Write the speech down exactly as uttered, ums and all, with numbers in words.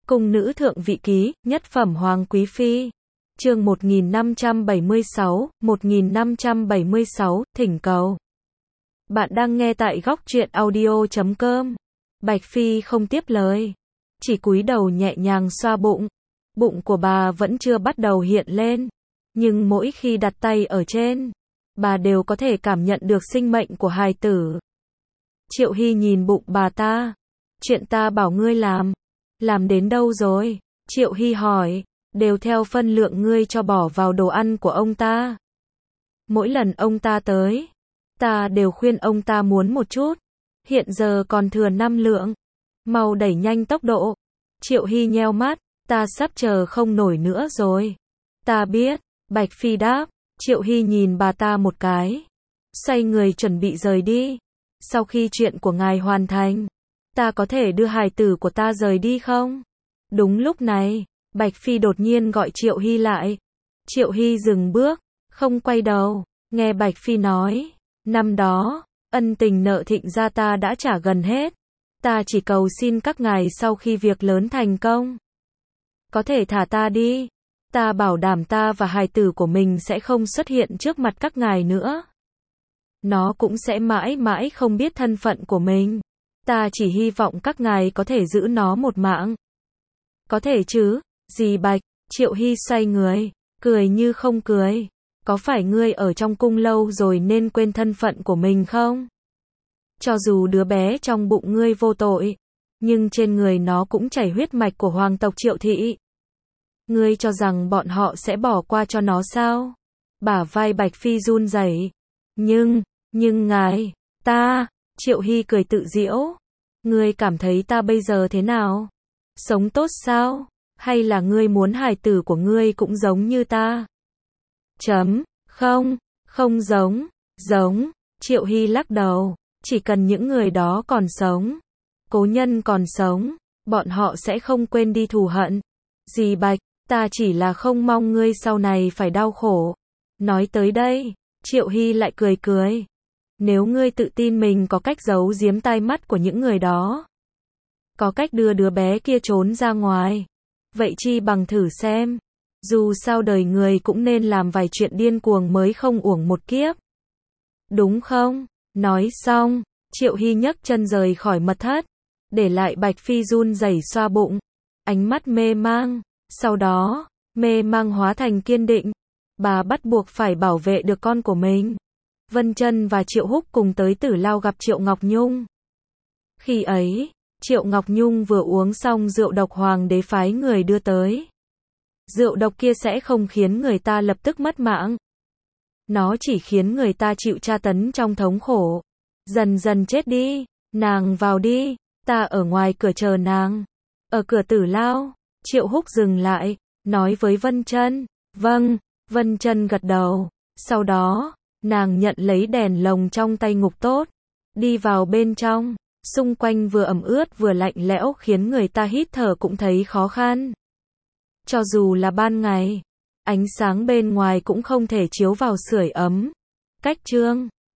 Cung nữ thượng vị ký, nhất phẩm hoàng quý phi. Chương một nghìn năm trăm bảy mươi sáu, một nghìn năm trăm bảy mươi sáu, thỉnh cầu. Bạn đang nghe tại góc truyện audio chấm com. Bạch Phi không tiếp lời, chỉ cúi đầu nhẹ nhàng xoa bụng. Bụng của bà vẫn chưa bắt đầu hiện lên, nhưng mỗi khi đặt tay ở trên, bà đều có thể cảm nhận được sinh mệnh của hài tử. Triệu Hy nhìn bụng bà ta. Chuyện ta bảo ngươi làm, làm đến đâu rồi? Triệu Hy hỏi. Đều theo phân lượng ngươi cho bỏ vào đồ ăn của ông ta. Mỗi lần ông ta tới, ta đều khuyên ông ta muốn một chút. Hiện giờ còn thừa năm lượng. Mau đẩy nhanh tốc độ. Triệu Hy nheo mắt. Ta sắp chờ không nổi nữa rồi. Ta biết. Bạch Phi đáp. Triệu Hy nhìn bà ta một cái, xoay người chuẩn bị rời đi. Sau khi chuyện của ngài hoàn thành, ta có thể đưa hài tử của ta rời đi không? Đúng lúc này, Bạch Phi đột nhiên gọi Triệu Hy lại. Triệu Hy dừng bước, không quay đầu, nghe Bạch Phi nói, năm đó, ân tình nợ Thịnh gia ta đã trả gần hết. Ta chỉ cầu xin các ngài sau khi việc lớn thành công, có thể thả ta đi. Ta bảo đảm ta và hài tử của mình sẽ không xuất hiện trước mặt các ngài nữa. Nó cũng sẽ mãi mãi không biết thân phận của mình. Ta chỉ hy vọng các ngài có thể giữ nó một mạng. Có thể chứ, dì Bạch. Triệu Hy xoay người, cười như không cười. Có phải ngươi ở trong cung lâu rồi nên quên thân phận của mình không? Cho dù đứa bé trong bụng ngươi vô tội, nhưng trên người nó cũng chảy huyết mạch của hoàng tộc Triệu thị. Ngươi cho rằng bọn họ sẽ bỏ qua cho nó sao? Bả vai Bạch Phi run rẩy. Nhưng, nhưng ngài, ta, Triệu Hy cười tự giễu. Ngươi cảm thấy ta bây giờ thế nào? Sống tốt sao? Hay là ngươi muốn hài tử của ngươi cũng giống như ta? Chấm, không, không giống, giống. Triệu Hy lắc đầu. Chỉ cần những người đó còn sống, cố nhân còn sống, bọn họ sẽ không quên đi thù hận. Dì Bạch, ta chỉ là không mong ngươi sau này phải đau khổ. Nói tới đây, Triệu Hy lại cười cười. Nếu ngươi tự tin mình có cách giấu giếm tai mắt của những người đó, có cách đưa đứa bé kia trốn ra ngoài, vậy chi bằng thử xem. Dù sao đời người cũng nên làm vài chuyện điên cuồng mới không uổng một kiếp. Đúng không? Nói xong, Triệu Hy nhấc chân rời khỏi mật thất, để lại Bạch Phi run rẩy xoa bụng, ánh mắt mê mang. Sau đó, mê mang hóa thành kiên định. Bà bắt buộc phải bảo vệ được con của mình. Vân Chân và Triệu Húc cùng tới Tử Lao gặp Triệu Ngọc Nhung. Khi ấy, Triệu Ngọc Nhung vừa uống xong rượu độc hoàng đế phái người đưa tới. Rượu độc kia sẽ không khiến người ta lập tức mất mạng. Nó chỉ khiến người ta chịu tra tấn trong thống khổ, dần dần chết đi. Nàng vào đi, ta ở ngoài cửa chờ nàng. Ở cửa Tử Lao, Triệu Húc dừng lại, nói với Vân Chân. Vâng. Vân Chân gật đầu. Sau đó, nàng nhận lấy đèn lồng trong tay Ngục Tốt, đi vào bên trong. Xung quanh vừa ẩm ướt vừa lạnh lẽo khiến người ta hít thở cũng thấy khó khăn. Cho dù là ban ngày, ánh sáng bên ngoài cũng không thể chiếu vào sưởi ấm. Cách chương